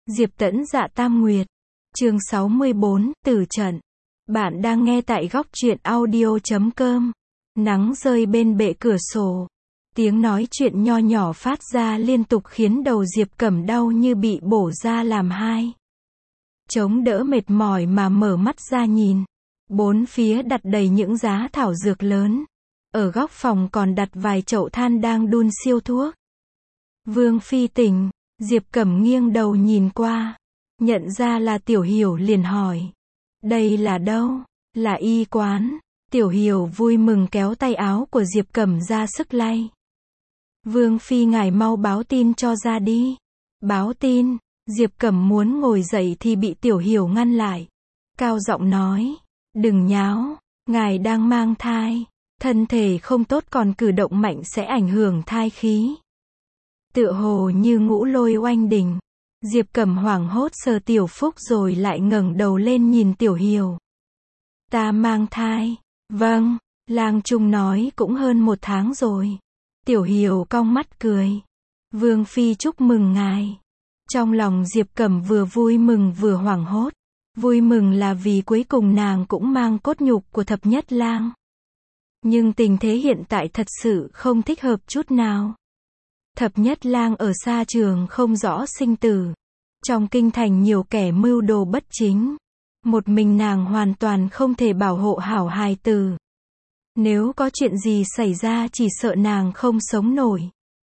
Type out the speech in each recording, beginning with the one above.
Diệp Tẫn Dạ Tam Nguyệt. Chương 64, Tử trận. Bạn đang nghe tại góc truyện audio.com. Nắng rơi bên bệ cửa sổ. Tiếng nói chuyện nho nhỏ phát ra liên tục khiến đầu Diệp Cẩm đau như bị bổ ra làm hai. Chống đỡ mệt mỏi mà mở mắt ra nhìn. Bốn phía đặt đầy những giá thảo dược lớn. Ở góc phòng còn đặt vài chậu than đang đun siêu thuốc. Vương Phi tỉnh. Diệp Cẩm nghiêng đầu nhìn qua. Nhận ra là Tiểu Hiểu liền hỏi. Đây là đâu? Là y quán. Tiểu Hiểu vui mừng kéo tay áo của Diệp Cẩm ra sức lay. Vương Phi ngài mau báo tin cho ra đi. Báo tin. Diệp Cẩm muốn ngồi dậy thì bị Tiểu Hiểu ngăn lại. Cao giọng nói. Đừng nháo. Ngài đang mang thai. Thân thể không tốt còn cử động mạnh sẽ ảnh hưởng thai khí. Tựa hồ như ngũ lôi oanh đỉnh. Diệp Cẩm hoảng hốt sờ Tiểu Phúc rồi lại ngẩng đầu lên nhìn Tiểu Hiểu. Ta mang thai. Vâng, lang trung nói cũng hơn 1 tháng rồi. Tiểu Hiểu cong mắt cười. Vương Phi chúc mừng ngài. Trong lòng Diệp Cẩm vừa vui mừng vừa hoảng hốt. Vui mừng là vì cuối cùng nàng cũng mang cốt nhục của thập nhất lang. Nhưng tình thế hiện tại thật sự không thích hợp chút nào. Thập nhất lang ở xa trường không rõ sinh tử. Trong kinh thành nhiều kẻ mưu đồ bất chính. Một mình nàng hoàn toàn không thể bảo hộ hảo hài tử. Nếu có chuyện gì xảy ra chỉ sợ nàng không sống nổi.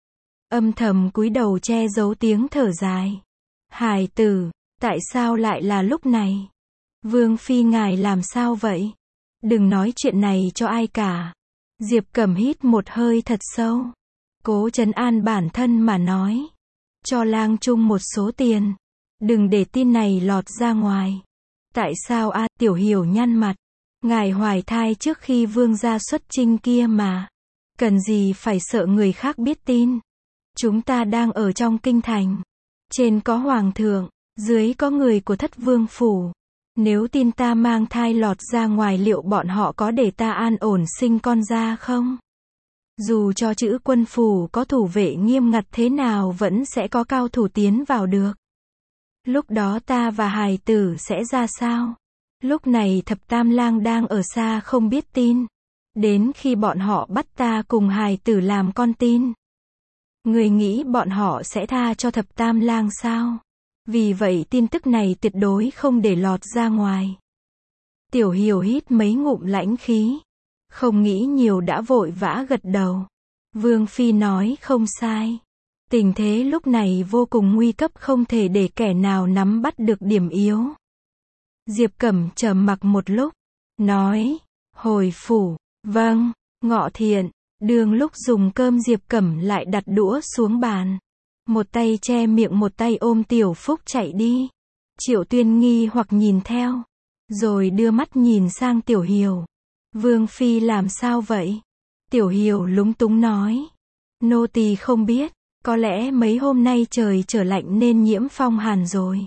Âm thầm cúi đầu che giấu tiếng thở dài. Hài tử, tại sao lại là lúc này? Vương Phi ngài làm sao vậy? Đừng nói chuyện này cho ai cả. Diệp Cẩm hít một hơi thật sâu. Cố trấn an bản thân mà nói. Cho lang trung một số tiền. Đừng để tin này lọt ra ngoài. Tại sao a? Tiểu Hiểu nhăn mặt. Ngài hoài thai trước khi vương gia xuất chinh kia mà. Cần gì phải sợ người khác biết tin. Chúng ta đang ở trong kinh thành. Trên có hoàng thượng, dưới có người của thất vương phủ. Nếu tin ta mang thai lọt ra ngoài liệu bọn họ có để ta an ổn sinh con ra không? Dù cho chữ quân phủ có thủ vệ nghiêm ngặt thế nào vẫn sẽ có cao thủ tiến vào được. Lúc đó ta và hài tử sẽ ra sao? Lúc này thập tam lang đang ở xa không biết tin. Đến khi bọn họ bắt ta cùng hài tử làm con tin. Người nghĩ bọn họ sẽ tha cho thập tam lang sao? Vì vậy tin tức này tuyệt đối không để lọt ra ngoài. Tiểu Hiểu hít mấy ngụm lãnh khí. Không nghĩ nhiều đã vội vã gật đầu. Vương Phi nói không sai. Tình thế lúc này vô cùng nguy cấp không thể để kẻ nào nắm bắt được điểm yếu. Diệp Cẩm trầm mặc một lúc. Nói. Hồi phủ. Vâng. Ngọ thiện. Đường lúc dùng cơm Diệp Cẩm lại đặt đũa xuống bàn. Một tay che miệng một tay ôm Tiểu Phúc chạy đi. Triệu Tuyên nghi hoặc nhìn theo. Rồi đưa mắt nhìn sang Tiểu Hiểu. Vương Phi làm sao vậy? Tiểu Hiểu lúng túng nói. Nô tỳ không biết. Có lẽ mấy hôm nay trời trở lạnh nên nhiễm phong hàn rồi.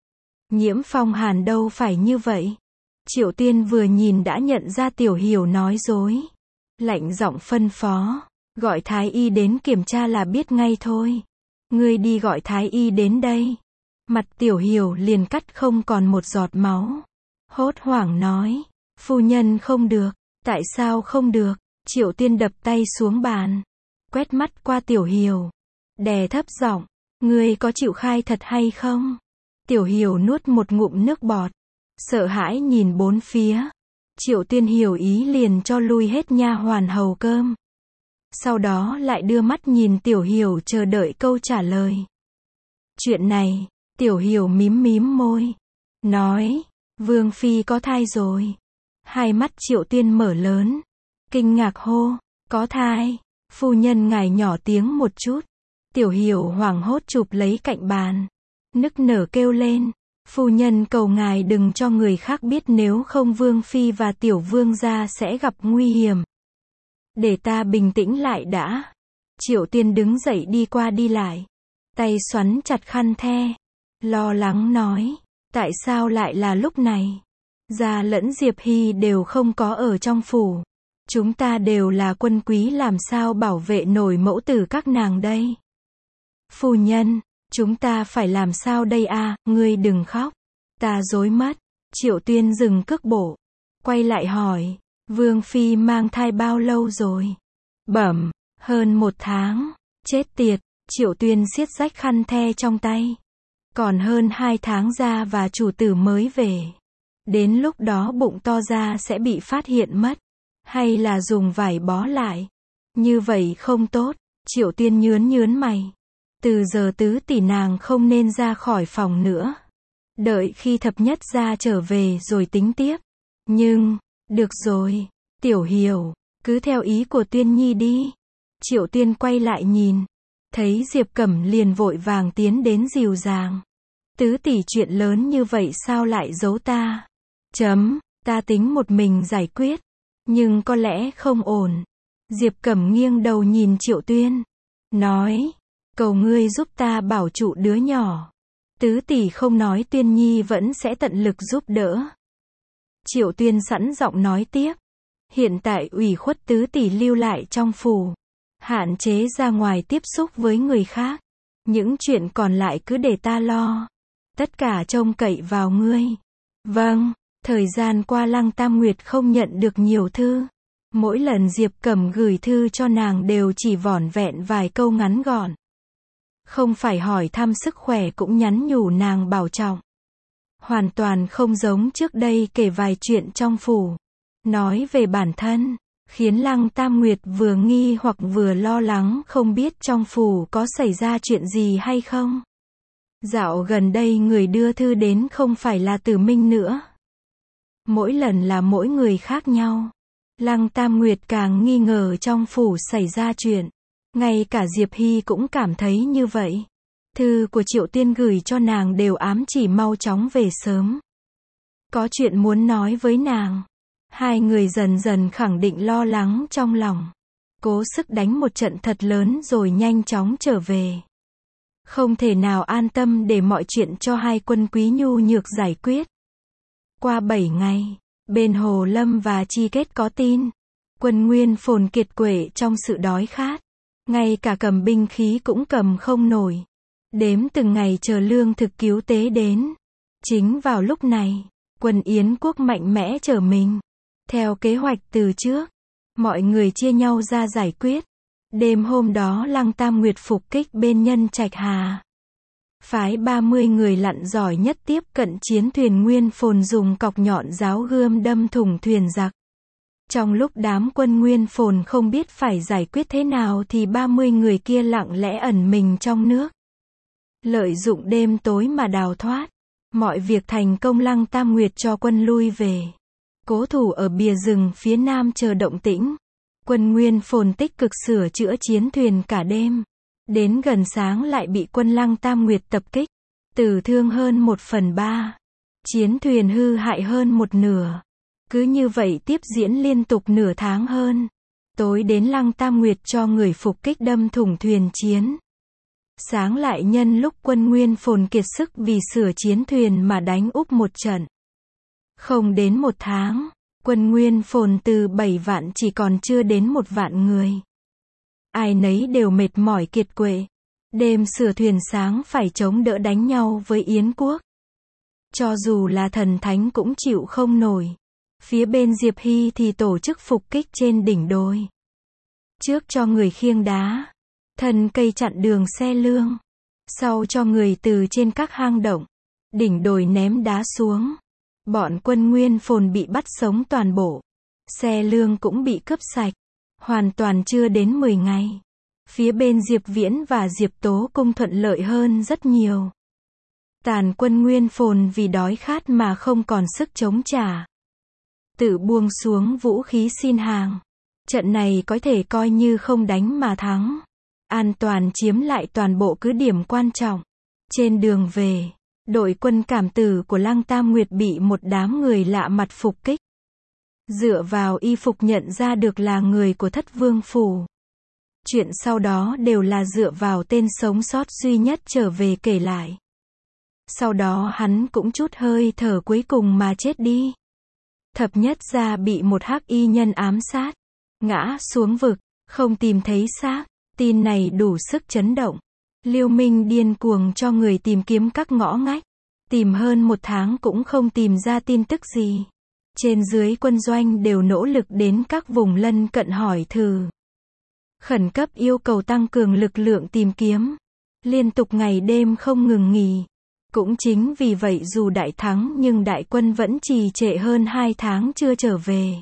Nhiễm phong hàn đâu phải như vậy. Triệu Tuyên vừa nhìn đã nhận ra Tiểu Hiểu nói dối. Lạnh giọng phân phó. Gọi thái y đến kiểm tra là biết ngay thôi. Ngươi đi gọi thái y đến đây. Mặt Tiểu Hiểu liền cắt không còn một giọt máu. Hốt hoảng nói. Phu nhân không được. Tại sao không được? Triệu Tuyên đập tay xuống bàn. Quét mắt qua Tiểu Hiểu. Đè thấp giọng. Ngươi có chịu khai thật hay không? Tiểu Hiểu nuốt một ngụm nước bọt. Sợ hãi nhìn bốn phía. Triệu Tuyên hiểu ý liền cho lui hết nha hoàn hầu cơm. Sau đó lại đưa mắt nhìn Tiểu Hiểu chờ đợi câu trả lời. Chuyện này, Tiểu Hiểu mím mím môi. Nói, Vương Phi có thai rồi. Hai mắt Triệu Tuyên mở lớn. Kinh ngạc hô, có thai. Phu nhân ngài nhỏ tiếng một chút. Tiểu Hiểu hoảng hốt chụp lấy cạnh bàn. Nức nở kêu lên. Phu nhân cầu ngài đừng cho người khác biết nếu không Vương Phi và Tiểu Vương gia sẽ gặp nguy hiểm. Để ta bình tĩnh lại đã. Triệu Tuyên đứng dậy đi qua đi lại. Tay xoắn chặt khăn the. Lo lắng nói. Tại sao lại là lúc này? Gia lẫn Diệp Hy đều không có ở trong phủ. Chúng ta đều là quân quý làm sao bảo vệ nổi mẫu tử các nàng đây? Phu nhân, Chúng ta phải làm sao đây a? Ngươi đừng khóc. Ta rối mất. Triệu Tuyên dừng cước bộ. Quay lại hỏi. Vương Phi mang thai bao lâu rồi? Bẩm, hơn 1 tháng. Chết tiệt. Triệu Tuyên siết rách khăn the trong tay. Còn hơn 2 tháng ra và chủ tử mới về. Đến lúc đó bụng to ra sẽ bị phát hiện mất. Hay là dùng vải bó lại. Như vậy không tốt. Triệu Tuyên nhướn mày. Từ giờ tứ tỷ nàng không nên ra khỏi phòng nữa. Đợi khi thập nhất gia trở về rồi tính tiếp. Nhưng, được rồi, Tiểu Hiểu, cứ theo ý của Tuyên Nhi đi. Triệu Tuyên quay lại nhìn. Thấy Diệp Cẩm liền vội vàng tiến đến dìu dàng. Tứ tỷ chuyện lớn như vậy sao lại giấu ta? Ta tính một mình giải quyết. Nhưng có lẽ không ổn. Diệp Cẩm nghiêng đầu nhìn Triệu Tuyên. Nói, cầu ngươi giúp ta bảo trụ đứa nhỏ. Tứ tỷ không nói Tuyên Nhi vẫn sẽ tận lực giúp đỡ. Triệu Tuyên sẵn giọng nói tiếp. Hiện tại ủy khuất tứ tỷ lưu lại trong phủ. Hạn chế ra ngoài tiếp xúc với người khác. Những chuyện còn lại cứ để ta lo. Tất cả trông cậy vào ngươi. Vâng, thời gian qua Lăng Tam Nguyệt không nhận được nhiều thư. Mỗi lần Diệp Cẩm gửi thư cho nàng đều chỉ vỏn vẹn vài câu ngắn gọn. Không phải hỏi thăm sức khỏe cũng nhắn nhủ nàng bảo trọng. Hoàn toàn không giống trước đây kể vài chuyện trong phủ. Nói về bản thân, khiến Lăng Tam Nguyệt vừa nghi hoặc vừa lo lắng không biết trong phủ có xảy ra chuyện gì hay không. Dạo gần đây người đưa thư đến không phải là Tử Minh nữa. Mỗi lần là mỗi người khác nhau. Lăng Tam Nguyệt càng nghi ngờ trong phủ xảy ra chuyện. Ngay cả Diệp Hy cũng cảm thấy như vậy. Thư của Triệu Tuyên gửi cho nàng đều ám chỉ mau chóng về sớm. Có chuyện muốn nói với nàng. Hai người dần dần khẳng định lo lắng trong lòng. Cố sức đánh một trận thật lớn rồi nhanh chóng trở về. Không thể nào an tâm để mọi chuyện cho hai quân quý nhu nhược giải quyết. Qua 7 ngày, bên Hồ Lâm và Chi Kết có tin. Quân Nguyên Phồn kiệt quệ trong sự đói khát. Ngay cả cầm binh khí cũng cầm không nổi. Đếm từng ngày chờ lương thực cứu tế đến. Chính vào lúc này, quân Yến quốc mạnh mẽ trở mình. Theo kế hoạch từ trước, mọi người chia nhau ra giải quyết. Đêm hôm đó Lăng Tam Nguyệt phục kích bên Nhân Trạch Hà. Phái 30 người lặn giỏi nhất tiếp cận chiến thuyền Nguyên Phồn dùng cọc nhọn giáo gươm đâm thủng thuyền giặc. Trong lúc đám quân Nguyên Phồn không biết phải giải quyết thế nào thì 30 người kia lặng lẽ ẩn mình trong nước. Lợi dụng đêm tối mà đào thoát. Mọi việc thành công, Lăng Tam Nguyệt cho quân lui về. Cố thủ ở bìa rừng phía nam chờ động tĩnh. Quân Nguyên Phồn tích cực sửa chữa chiến thuyền cả đêm. Đến gần sáng lại bị quân Lăng Tam Nguyệt tập kích. Tử thương hơn 1/3. Chiến thuyền hư hại hơn 1/2. Cứ như vậy tiếp diễn liên tục nửa tháng hơn. Tối đến Lăng Tam Nguyệt cho người phục kích đâm thủng thuyền chiến. Sáng lại nhân lúc quân Nguyên Phồn kiệt sức vì sửa chiến thuyền mà đánh úp một trận. Không đến 1 tháng, quân Nguyên Phồn từ 7 vạn chỉ còn chưa đến 1 vạn người. Ai nấy đều mệt mỏi kiệt quệ. Đêm sửa thuyền sáng phải chống đỡ đánh nhau với Yến quốc. Cho dù là thần thánh cũng chịu không nổi. Phía bên Diệp Hy thì tổ chức phục kích trên đỉnh đồi. Trước cho người khiêng đá, thân cây chặn đường xe lương. Sau cho người từ trên các hang động, đỉnh đồi ném đá xuống. Bọn quân Nguyên Phồn bị bắt sống toàn bộ. Xe lương cũng bị cướp sạch. Hoàn toàn chưa đến 10 ngày. Phía bên Diệp Viễn và Diệp Tố Cung thuận lợi hơn rất nhiều. Tàn quân Nguyên Phồn vì đói khát mà không còn sức chống trả. Tự buông xuống vũ khí xin hàng. Trận này có thể coi như không đánh mà thắng. An toàn chiếm lại toàn bộ cứ điểm quan trọng. Trên đường về, đội quân cảm tử của Lăng Tam Nguyệt bị một đám người lạ mặt phục kích. Dựa vào y phục nhận ra được là người của Thất Vương phủ. Chuyện sau đó đều là dựa vào tên sống sót duy nhất trở về kể lại. Sau đó hắn cũng chút hơi thở cuối cùng mà chết đi. Thập nhất gia bị một hắc y nhân ám sát, ngã xuống vực, không tìm thấy xác. Tin này đủ sức chấn động. Liêu Minh điên cuồng cho người tìm kiếm các ngõ ngách. Tìm hơn 1 tháng cũng không tìm ra tin tức gì. Trên dưới quân doanh đều nỗ lực đến các vùng lân cận hỏi thử. Khẩn cấp yêu cầu tăng cường lực lượng tìm kiếm. Liên tục ngày đêm không ngừng nghỉ. Cũng chính vì vậy dù đại thắng nhưng đại quân vẫn trì trệ hơn 2 tháng chưa trở về.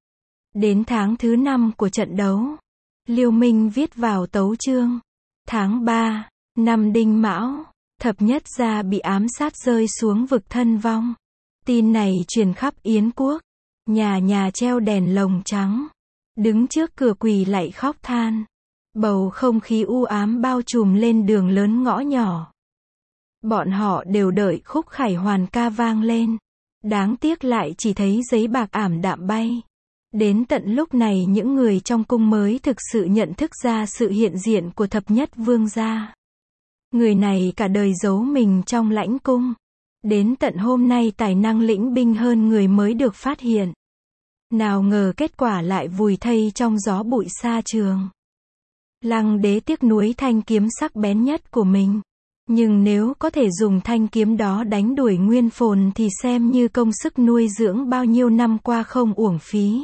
Đến tháng thứ 5 của trận đấu, Liêu Minh viết vào tấu chương. Tháng 3, năm Đinh Mão, Thập Nhất Gia bị ám sát rơi xuống vực thân vong. Tin này truyền khắp Yến quốc. Nhà nhà treo đèn lồng trắng. Đứng trước cửa quỳ lạy khóc than. Bầu không khí u ám bao trùm lên đường lớn ngõ nhỏ. Bọn họ đều đợi khúc khải hoàn ca vang lên. Đáng tiếc lại chỉ thấy giấy bạc ảm đạm bay. Đến tận lúc này những người trong cung mới thực sự nhận thức ra sự hiện diện của Thập Nhất Vương gia. Người này cả đời giấu mình trong lãnh cung. Đến tận hôm nay tài năng lĩnh binh hơn người mới được phát hiện. Nào ngờ kết quả lại vùi thây trong gió bụi xa trường. Lăng đế tiếc nuối thanh kiếm sắc bén nhất của mình. Nhưng nếu có thể dùng thanh kiếm đó đánh đuổi Nguyên Phồn thì xem như công sức nuôi dưỡng bao nhiêu năm qua không uổng phí.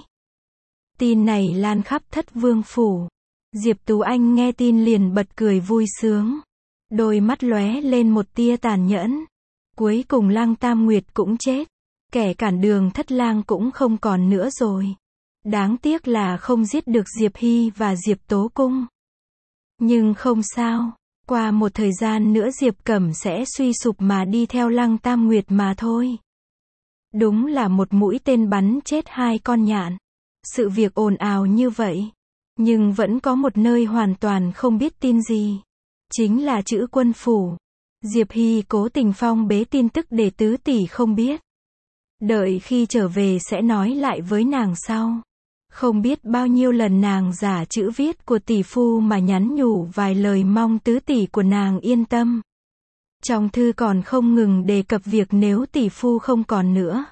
Tin này lan khắp Thất Vương phủ. Diệp Tú Anh nghe tin liền bật cười vui sướng. Đôi mắt lóe lên một tia tàn nhẫn. Cuối cùng Lăng Tam Nguyệt cũng chết. Kẻ cản đường Thất Lang cũng không còn nữa rồi. Đáng tiếc là không giết được Diệp Hy và Diệp Tố Cung. Nhưng không sao. Qua một thời gian nữa Diệp Cẩm sẽ suy sụp mà đi theo Lăng Tam Nguyệt mà thôi. Đúng là một mũi tên bắn chết 2 con nhạn. Sự việc ồn ào như vậy. Nhưng vẫn có một nơi hoàn toàn không biết tin gì. Chính là Trữ Quân phủ. Diệp Hy cố tình phong bế tin tức để tứ tỷ không biết. Đợi khi trở về sẽ nói lại với nàng sau. Không biết bao nhiêu lần nàng giả chữ viết của tỷ phu mà nhắn nhủ vài lời mong tứ tỷ của nàng yên tâm. Trong thư còn không ngừng đề cập việc nếu tỷ phu không còn nữa.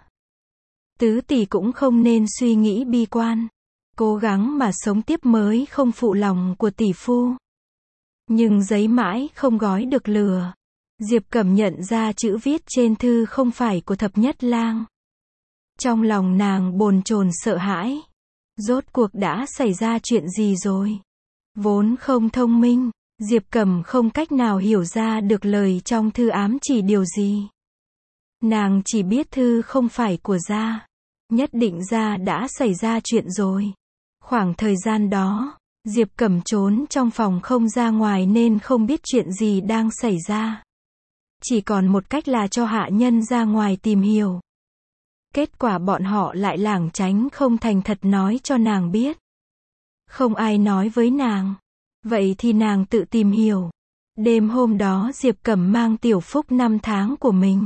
Tứ tỷ cũng không nên suy nghĩ bi quan. Cố gắng mà sống tiếp mới không phụ lòng của tỷ phu. Nhưng giấy mãi không gói được lửa. Diệp Cẩm nhận ra chữ viết trên thư không phải của Thập Nhất Lang. Trong lòng nàng bồn chồn sợ hãi. Rốt cuộc đã xảy ra chuyện gì rồi? Vốn không thông minh, Diệp Cẩm không cách nào hiểu ra được lời trong thư ám chỉ điều gì. Nàng chỉ biết thư không phải của gia. Nhất định gia đã xảy ra chuyện rồi. Khoảng thời gian đó, Diệp Cẩm trốn trong phòng không ra ngoài nên không biết chuyện gì đang xảy ra. Chỉ còn một cách là cho hạ nhân ra ngoài tìm hiểu. Kết quả bọn họ lại lảng tránh không thành thật nói cho nàng biết. Không ai nói với nàng. Vậy thì nàng tự tìm hiểu. Đêm hôm đó Diệp Cẩm mang Tiểu Phúc 5 tháng của mình.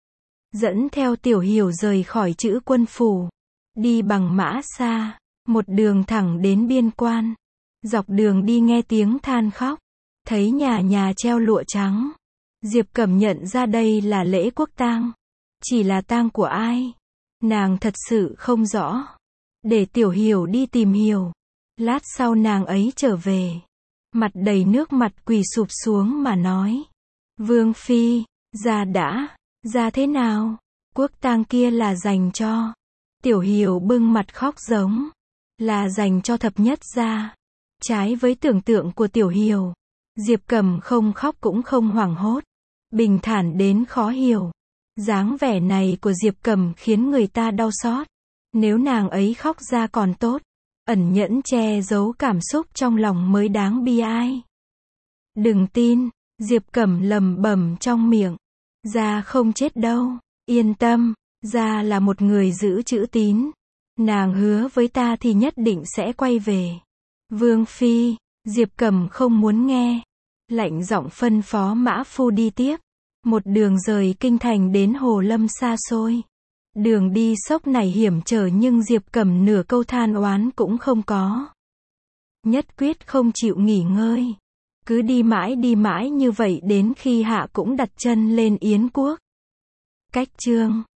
Dẫn theo Tiểu Hiểu rời khỏi Trữ Quân phủ. Đi bằng mã xa. Một đường thẳng đến biên quan. Dọc đường đi nghe tiếng than khóc. Thấy nhà nhà treo lụa trắng. Diệp Cẩm nhận ra đây là lễ quốc tang. Chỉ là tang của ai? Nàng thật sự không rõ. Để Tiểu Hiểu đi tìm hiểu. Lát sau nàng ấy trở về. Mặt đầy nước mặt quỳ sụp xuống mà nói. Vương Phi, gia thế nào? Quốc tang kia là dành cho. Tiểu Hiểu bưng mặt khóc giống. Là dành cho Thập Nhất gia. Trái với tưởng tượng của Tiểu Hiểu. Diệp Cẩm không khóc cũng không hoảng hốt. Bình thản đến khó hiểu. Dáng vẻ này của Diệp Cẩm khiến người ta đau xót. Nếu nàng ấy khóc ra còn tốt. Ẩn nhẫn che giấu cảm xúc trong lòng mới đáng bi ai. Đừng tin, Diệp Cẩm lẩm bẩm trong miệng. Gia không chết đâu, yên tâm, Gia là một người giữ chữ tín. Nàng hứa với ta thì nhất định sẽ quay về. Vương Phi, Diệp Cẩm không muốn nghe. Lạnh giọng phân phó mã phu đi tiếp. Một đường rời kinh thành đến Hồ Lâm xa xôi. Đường đi sốc này hiểm trở nhưng Diệp Cẩm nửa câu than oán cũng không có. Nhất quyết không chịu nghỉ ngơi. Cứ đi mãi như vậy đến khi hạ cũng đặt chân lên Yến quốc. Cách chương